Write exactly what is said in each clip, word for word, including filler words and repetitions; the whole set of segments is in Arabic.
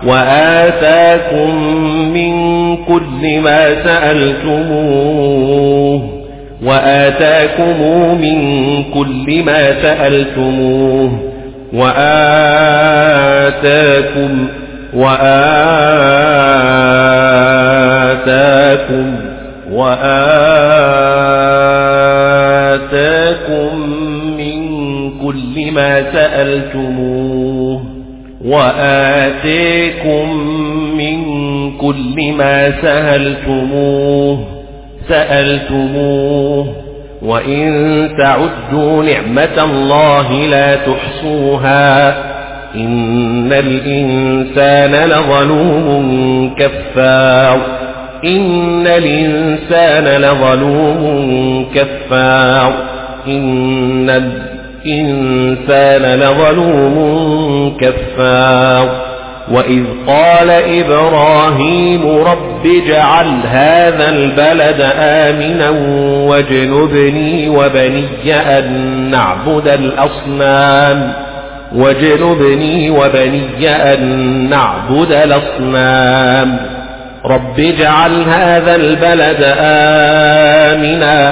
وآتاكم من كل ما سألتموه وآتاكم من كل ما سألتموه وآتاكم وآتاكم وآتاكم من كل ما سألتموه وآتاكم من كل ما سألتموه سألتموه وإن تعدوا نعمة الله لا تحصوها إن الإنسان لظلوم كفار إن الإنسان لظلوم كفار إن الإنسان لظلوم كفار وإذ قال إبراهيم رب اجعل هذا البلد آمنا واجنبني وبني أن نعبد الأصنام واجنبني وبني أن نعبد الأصنام رب اجعل هذا البلد آمنا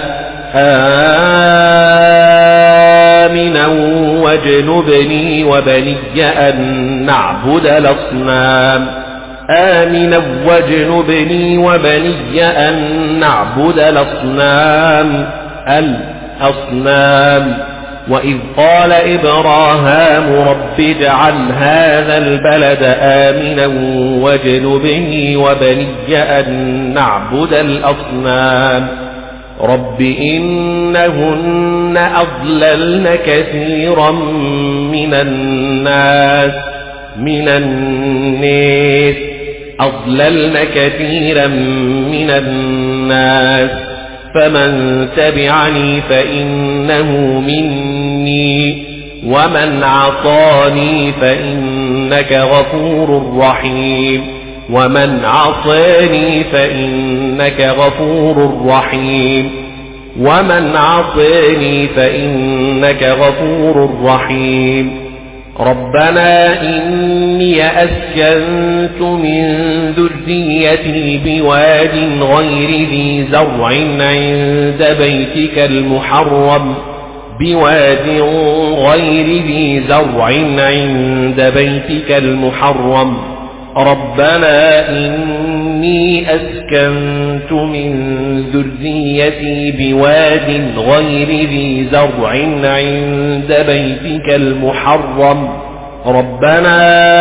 آمنا واجنبني وبني أن نعبد الأصنام آمنا واجنبني وبني أن نعبد الأصنام الأصنام وإذ قال إبراهيم رب اجعل هذا البلد آمنا واجنبني وبني أن نعبد الأصنام رب إنهن أضللن كثيرا من الناس من الناس أضللن كثيرا من الناس فمن تبعني فإنه مني ومن عصاني فإنك غفور رحيم ومن عصاني فإنك غفور رحيم ومن عصاني فإنك غفور رحيم ربنا إني أسكنت من ذريتي بواد غير ذي زرع عند بيتك المحرم بواد غير ذي زرع عند بيتك المحرم ربنا إني أسكنت من ذريتي بواد غير ذي زرع عند بيتك المحرم ربنا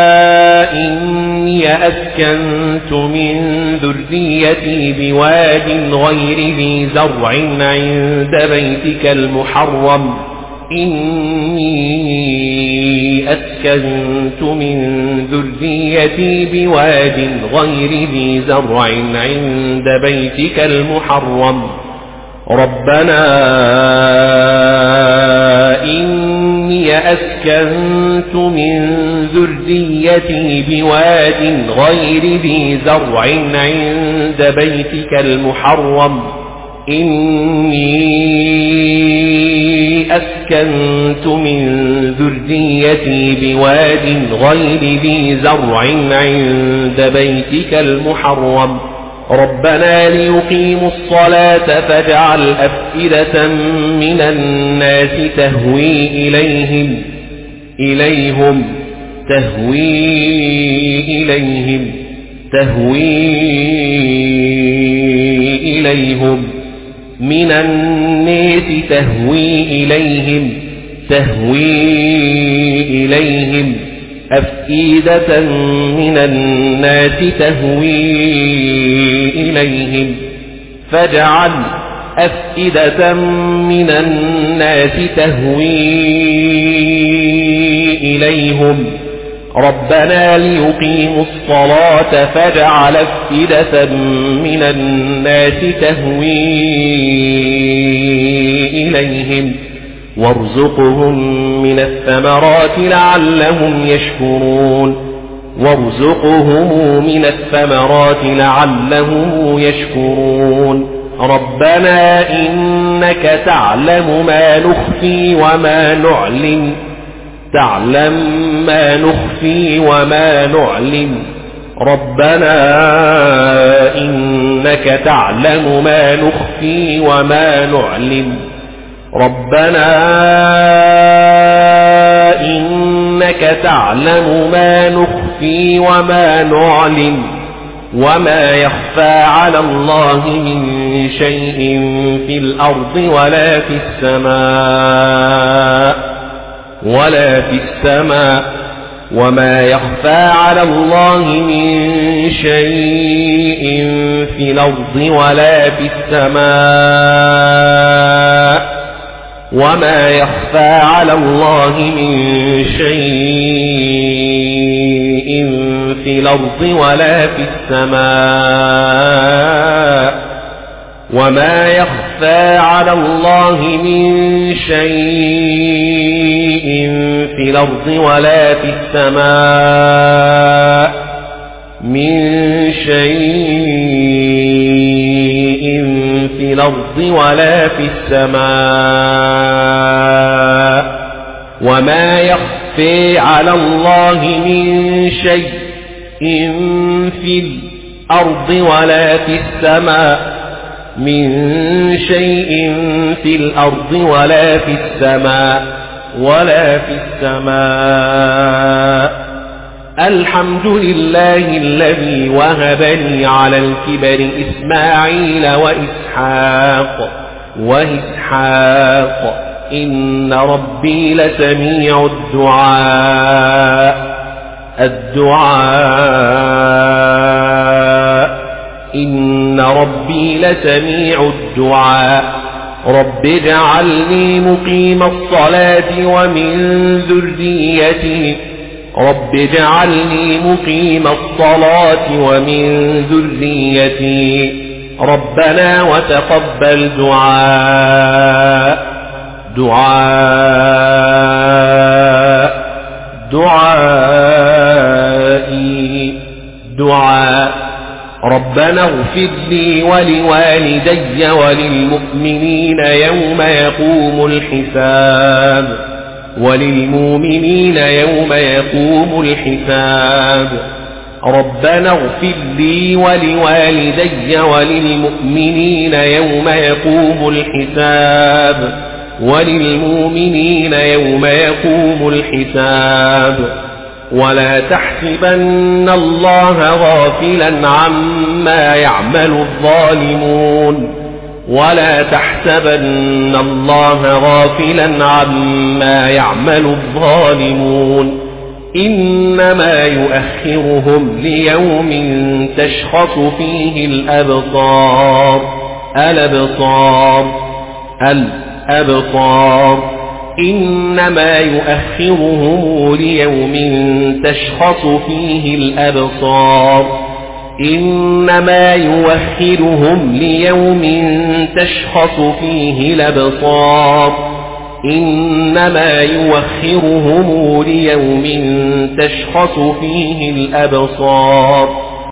إني أسكنت من ذريتي بواد غير ذي زرع عند بيتك المحرم إني أسكنت من ذريتي بواد غير ذي زرع عند بيتك المحرم ربنا إني أسكنت من ذريتي بواد غير ذي زرع عند بيتك المحرم إني أسكنت من ذريتي بواد غير ذي زرع عند بيتك المحرم ربنا ليقيموا الصلاة فاجعل أفئدة من الناس تهوي إليهم إليهم تهوي إليهم تهوي إليهم من الناس تهوي إليهم تهوي إليهم أفئدة من الناس تهوي إليهم فاجعل أفئدة من الناس تهوي إليهم ربنا ليقيموا الصلاة فاجعل أفئدة من الناس تهوي إليهم وارزقهم من الثمرات لعلهم يشكرون وارزقهم من الثمرات لعلهم يشكرون ربنا إنك تعلم ما نخفي وما نعلن تعلم ما نخفي وما نعلن ربنا إنك تعلم ما نخفي وما نعلن ربنا إنك تعلم ما نخفي وما نعلن وما يخفى على الله من شيء في الأرض ولا في السماء ولا في السماء وما يخفى على الله من شيء في الأرض ولا في السماء وما يخفى على الله من شيء في الأرض ولا في السماء وما يخفى على الله من شيء في الأرض ولا في السماء من شيء في الأرض ولا في السماء وما يخفى على الله من شيء في الأرض ولا في السماء من شيء في الأرض ولا في السماء ولا في السماء الحمد لله الذي وهب لي على الكبر إسماعيل وإسحاق وإسحاق إن ربي لسميع الدعاء الدعاء إن ربي لسميع الدعاء رب اجعلني مقيم الصلاة ومن ذريتي رب اجعلني مقيم الصلاة ومن ذريتي ربنا وتقبل دعاء دعاء دعائي دعاء ربنا اغفر لي ولوالدي وللمؤمنين يوم يقوم الحساب وللمؤمنين يوم يقوم الحساب ربنا اغفر لي ولوالدي وللمؤمنين يوم يقوم الحساب وللمؤمنين يوم يقوم الحساب ولا تحسبن الله غافلا عما يعمل الظالمون ولا تحسبن الله غافلا عما يعمل الظالمون إنما يؤخرهم ليوم تشخص فيه الأبصار الأبصار الأبصار إنما يؤخرهم ليوم تشخص فيه الأبصار إنما يؤخرهم ليوم تشخص فيه الأبصار إنما يؤخرهم ليوم تشخص فيه الأبصار